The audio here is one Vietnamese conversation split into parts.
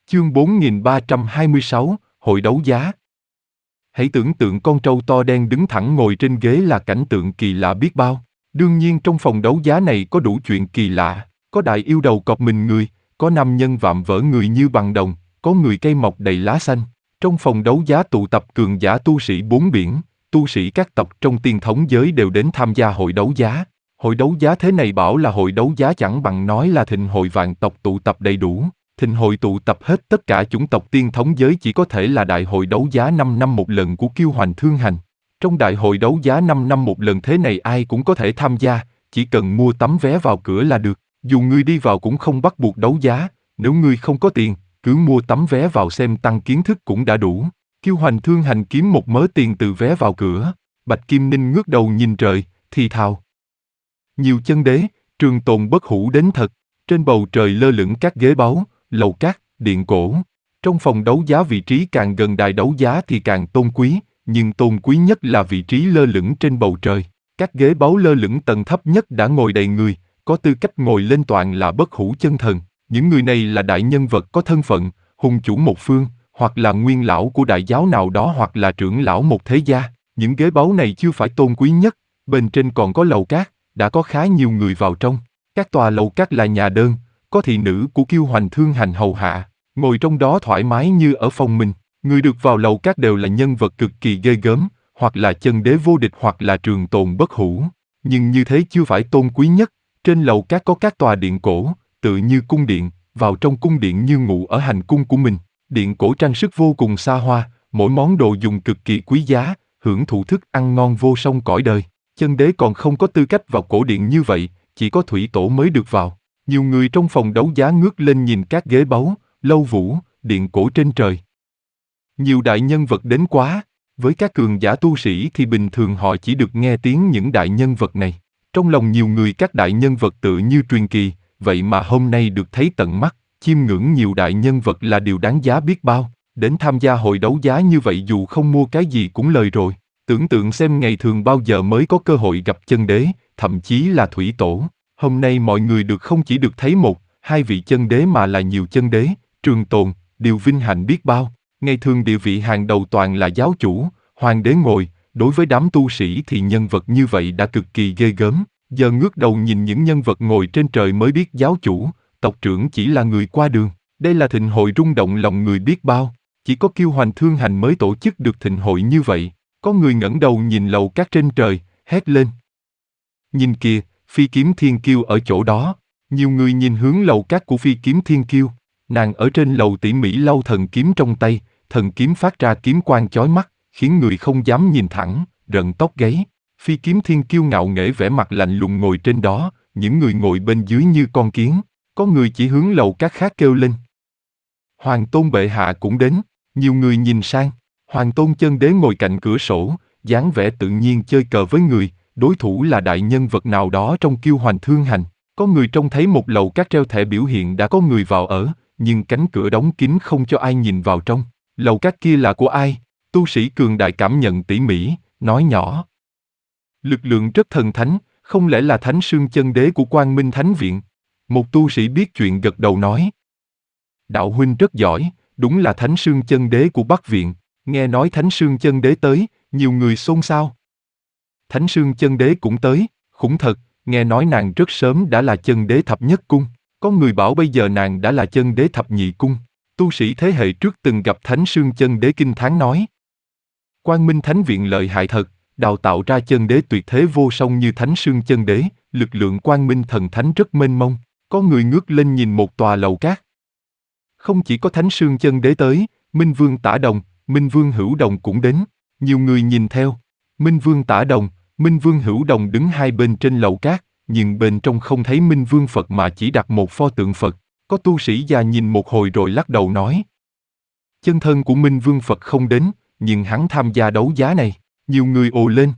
Chương 4326, Hội đấu giá. Hãy tưởng tượng con trâu to đen đứng thẳng ngồi trên ghế là cảnh tượng kỳ lạ biết bao. Đương nhiên trong phòng đấu giá này có đủ chuyện kỳ lạ, có đại yêu đầu cọp mình người, có nam nhân vạm vỡ người như bằng đồng, có người cây mọc đầy lá xanh. Trong phòng đấu giá tụ tập cường giả tu sĩ bốn biển, tu sĩ các tộc trong tiên thống giới đều đến tham gia hội đấu giá. Hội đấu giá thế này bảo là hội đấu giá chẳng bằng nói là thịnh hội vạn tộc tụ tập đầy đủ. Thịnh hội tụ tập hết tất cả chủng tộc tiên thống giới chỉ có thể là đại hội đấu giá 5 năm một lần của Kiêu Hoành Thương Hành. Trong đại hội đấu giá 5 năm một lần thế này ai cũng có thể tham gia, chỉ cần mua tấm vé vào cửa là được. Dù ngươi đi vào cũng không bắt buộc đấu giá, nếu ngươi không có tiền, cứ mua tấm vé vào xem tăng kiến thức cũng đã đủ. Kiêu Hoành Thương Hành kiếm một mớ tiền từ vé vào cửa. Bạch Kim Ninh ngước đầu nhìn trời, thì thào. Nhiều chân đế, trường tồn bất hủ đến thật. Trên bầu trời lơ lửng các ghế báu, lầu cát, điện cổ. Trong phòng đấu giá vị trí càng gần đài đấu giá thì càng tôn quý, nhưng tôn quý nhất là vị trí lơ lửng trên bầu trời. Các ghế báu lơ lửng tầng thấp nhất đã ngồi đầy người, có tư cách ngồi lên toàn là bất hủ chân thần. Những người này là đại nhân vật có thân phận, hùng chủ một phương, hoặc là nguyên lão của đại giáo nào đó hoặc là trưởng lão một thế gia. Những ghế báu này chưa phải tôn quý nhất, bên trên còn có lầu cát, đã có khá nhiều người vào trong. Các tòa lầu cát là nhà đơn, có thị nữ của Kiêu Hoành Thương Hành hầu hạ, ngồi trong đó thoải mái như ở phòng mình. Người được vào lầu cát đều là nhân vật cực kỳ ghê gớm, hoặc là chân đế vô địch hoặc là trường tồn bất hủ. Nhưng như thế chưa phải tôn quý nhất. Trên lầu cát có các tòa điện cổ, tự như cung điện, vào trong cung điện như ngủ ở hành cung của mình. Điện cổ trang sức vô cùng xa hoa, mỗi món đồ dùng cực kỳ quý giá, hưởng thụ thức ăn ngon vô song cõi đời. Chân đế còn không có tư cách vào cổ điện như vậy, chỉ có thủy tổ mới được vào. Nhiều người trong phòng đấu giá ngước lên nhìn các ghế báu, lâu vũ, điện cổ trên trời. Nhiều đại nhân vật đến quá, với các cường giả tu sĩ thì bình thường họ chỉ được nghe tiếng những đại nhân vật này. Trong lòng nhiều người các đại nhân vật tự như truyền kỳ, vậy mà hôm nay được thấy tận mắt, chiêm ngưỡng nhiều đại nhân vật là điều đáng giá biết bao. Đến tham gia hội đấu giá như vậy dù không mua cái gì cũng lời rồi. Tưởng tượng xem ngày thường bao giờ mới có cơ hội gặp chân đế, thậm chí là thủy tổ. Hôm nay mọi người được không chỉ được thấy một, hai vị chân đế mà là nhiều chân đế, trường tồn, điều vinh hạnh biết bao. Ngày thường địa vị hàng đầu toàn là giáo chủ, hoàng đế ngồi, đối với đám tu sĩ thì nhân vật như vậy đã cực kỳ ghê gớm. Giờ ngước đầu nhìn những nhân vật ngồi trên trời mới biết giáo chủ, tộc trưởng chỉ là người qua đường. Đây là thịnh hội rung động lòng người biết bao. Chỉ có Kiêu Hoành Thương Hành mới tổ chức được thịnh hội như vậy. Có người ngẩng đầu nhìn lầu cát trên trời, hét lên. Nhìn kìa, Phi Kiếm Thiên Kiêu ở chỗ đó. Nhiều người nhìn hướng lầu cát của Phi Kiếm Thiên Kiêu. Nàng ở trên lầu tỉ mỉ lau thần kiếm trong tay, thần kiếm phát ra kiếm quang chói mắt, khiến người không dám nhìn thẳng, rợn tóc gáy. Phi Kiếm Thiên Kiêu ngạo nghễ vẻ mặt lạnh lùng ngồi trên đó, những người ngồi bên dưới như con kiến. Có người chỉ hướng lầu cát khác kêu lên. Hoàng Tôn bệ hạ cũng đến. Nhiều người nhìn sang. Hoàng Tôn chân đế ngồi cạnh cửa sổ, dáng vẻ tự nhiên chơi cờ với người, đối thủ là đại nhân vật nào đó trong Kiêu Hoành Thương Hành. Có người trông thấy một lầu cát treo thẻ biểu hiện đã có người vào ở, nhưng cánh cửa đóng kín không cho ai nhìn vào trong. Lầu cát kia là của ai? Tu sĩ cường đại cảm nhận tỉ mỉ, nói nhỏ. Lực lượng rất thần thánh, không lẽ là Thánh Sương chân đế của Quang Minh Thánh Viện? Một tu sĩ biết chuyện gật đầu nói. Đạo huynh rất giỏi, đúng là Thánh Sương chân đế của Bắc Viện. Nghe nói Thánh Sương chân đế tới, nhiều người xôn xao. Thánh Sương chân đế cũng tới, khủng thật, nghe nói nàng rất sớm đã là chân đế thập nhất cung. Có người bảo bây giờ nàng đã là chân đế thập nhị cung. Tu sĩ thế hệ trước từng gặp Thánh Sương chân đế kinh thán nói. Quang Minh Thánh Viện lợi hại thật, đào tạo ra chân đế tuyệt thế vô song như Thánh Sương chân đế, lực lượng Quang Minh thần thánh rất mênh mông. Có người ngước lên nhìn một tòa lầu cát. Không chỉ có Thánh Sương chân đế tới, Minh Vương Tả Đồng, Minh Vương Hữu Đồng cũng đến. Nhiều người nhìn theo. Minh Vương Tả Đồng, Minh Vương Hữu Đồng đứng hai bên trên lầu cát, nhưng bên trong không thấy Minh Vương Phật mà chỉ đặt một pho tượng Phật. Có tu sĩ già nhìn một hồi rồi lắc đầu nói. Chân thân của Minh Vương Phật không đến, nhưng hắn tham gia đấu giá này. Nhiều người ồ lên.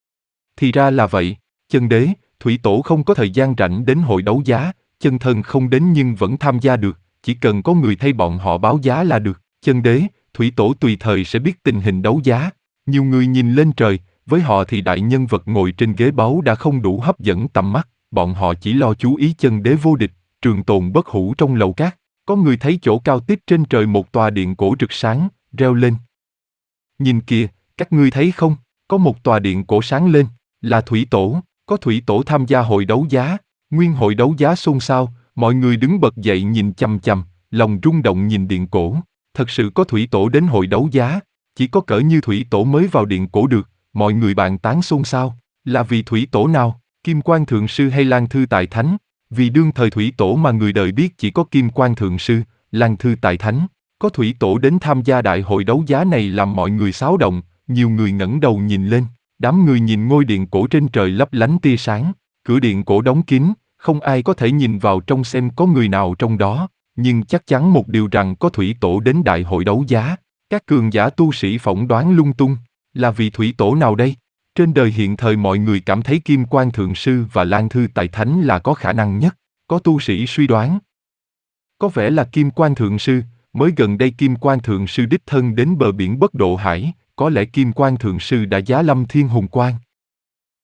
Thì ra là vậy, chân đế, thủy tổ không có thời gian rảnh đến hội đấu giá, chân thân không đến nhưng vẫn tham gia được, chỉ cần có người thay bọn họ báo giá là được. Chân đế, thủy tổ tùy thời sẽ biết tình hình đấu giá. Nhiều người nhìn lên trời, với họ thì đại nhân vật ngồi trên ghế báu đã không đủ hấp dẫn tầm mắt, bọn họ chỉ lo chú ý chân đế vô địch, trường tồn bất hủ trong lầu cát. Có người thấy chỗ cao tít trên trời một tòa điện cổ rực sáng, reo lên. Nhìn kìa, các ngươi thấy không, có một tòa điện cổ sáng lên, là thủy tổ, có thủy tổ tham gia hội đấu giá. Nguyên hội đấu giá xôn xao, mọi người đứng bật dậy nhìn chằm chằm, lòng rung động nhìn điện cổ. Thật sự có thủy tổ đến hội đấu giá, chỉ có cỡ như thủy tổ mới vào điện cổ được, mọi người bàn tán xôn xao. Là vì thủy tổ nào, Kim Quan Thượng Sư hay Lan Thư Tài Thánh? Vì đương thời thủy tổ mà người đời biết chỉ có Kim Quan Thượng Sư, Lan Thư Tài Thánh. Có thủy tổ đến tham gia đại hội đấu giá này làm mọi người xáo động, nhiều người ngẩng đầu nhìn lên, đám người nhìn ngôi điện cổ trên trời lấp lánh tia sáng, cửa điện cổ đóng kín, không ai có thể nhìn vào trong xem có người nào trong đó, nhưng chắc chắn một điều rằng có thủy tổ đến đại hội đấu giá. Các cường giả tu sĩ phỏng đoán lung tung, là vì thủy tổ nào đây? Trên đời hiện thời mọi người cảm thấy Kim Quan Thượng Sư và Lan Thư Tài Thánh là có khả năng nhất, có tu sĩ suy đoán. Có vẻ là Kim Quan Thượng Sư, mới gần đây Kim Quan Thượng Sư đích thân đến bờ biển Bất Độ Hải, có lẽ Kim Quan Thượng Sư đã giá lâm Thiên Hùng Quan.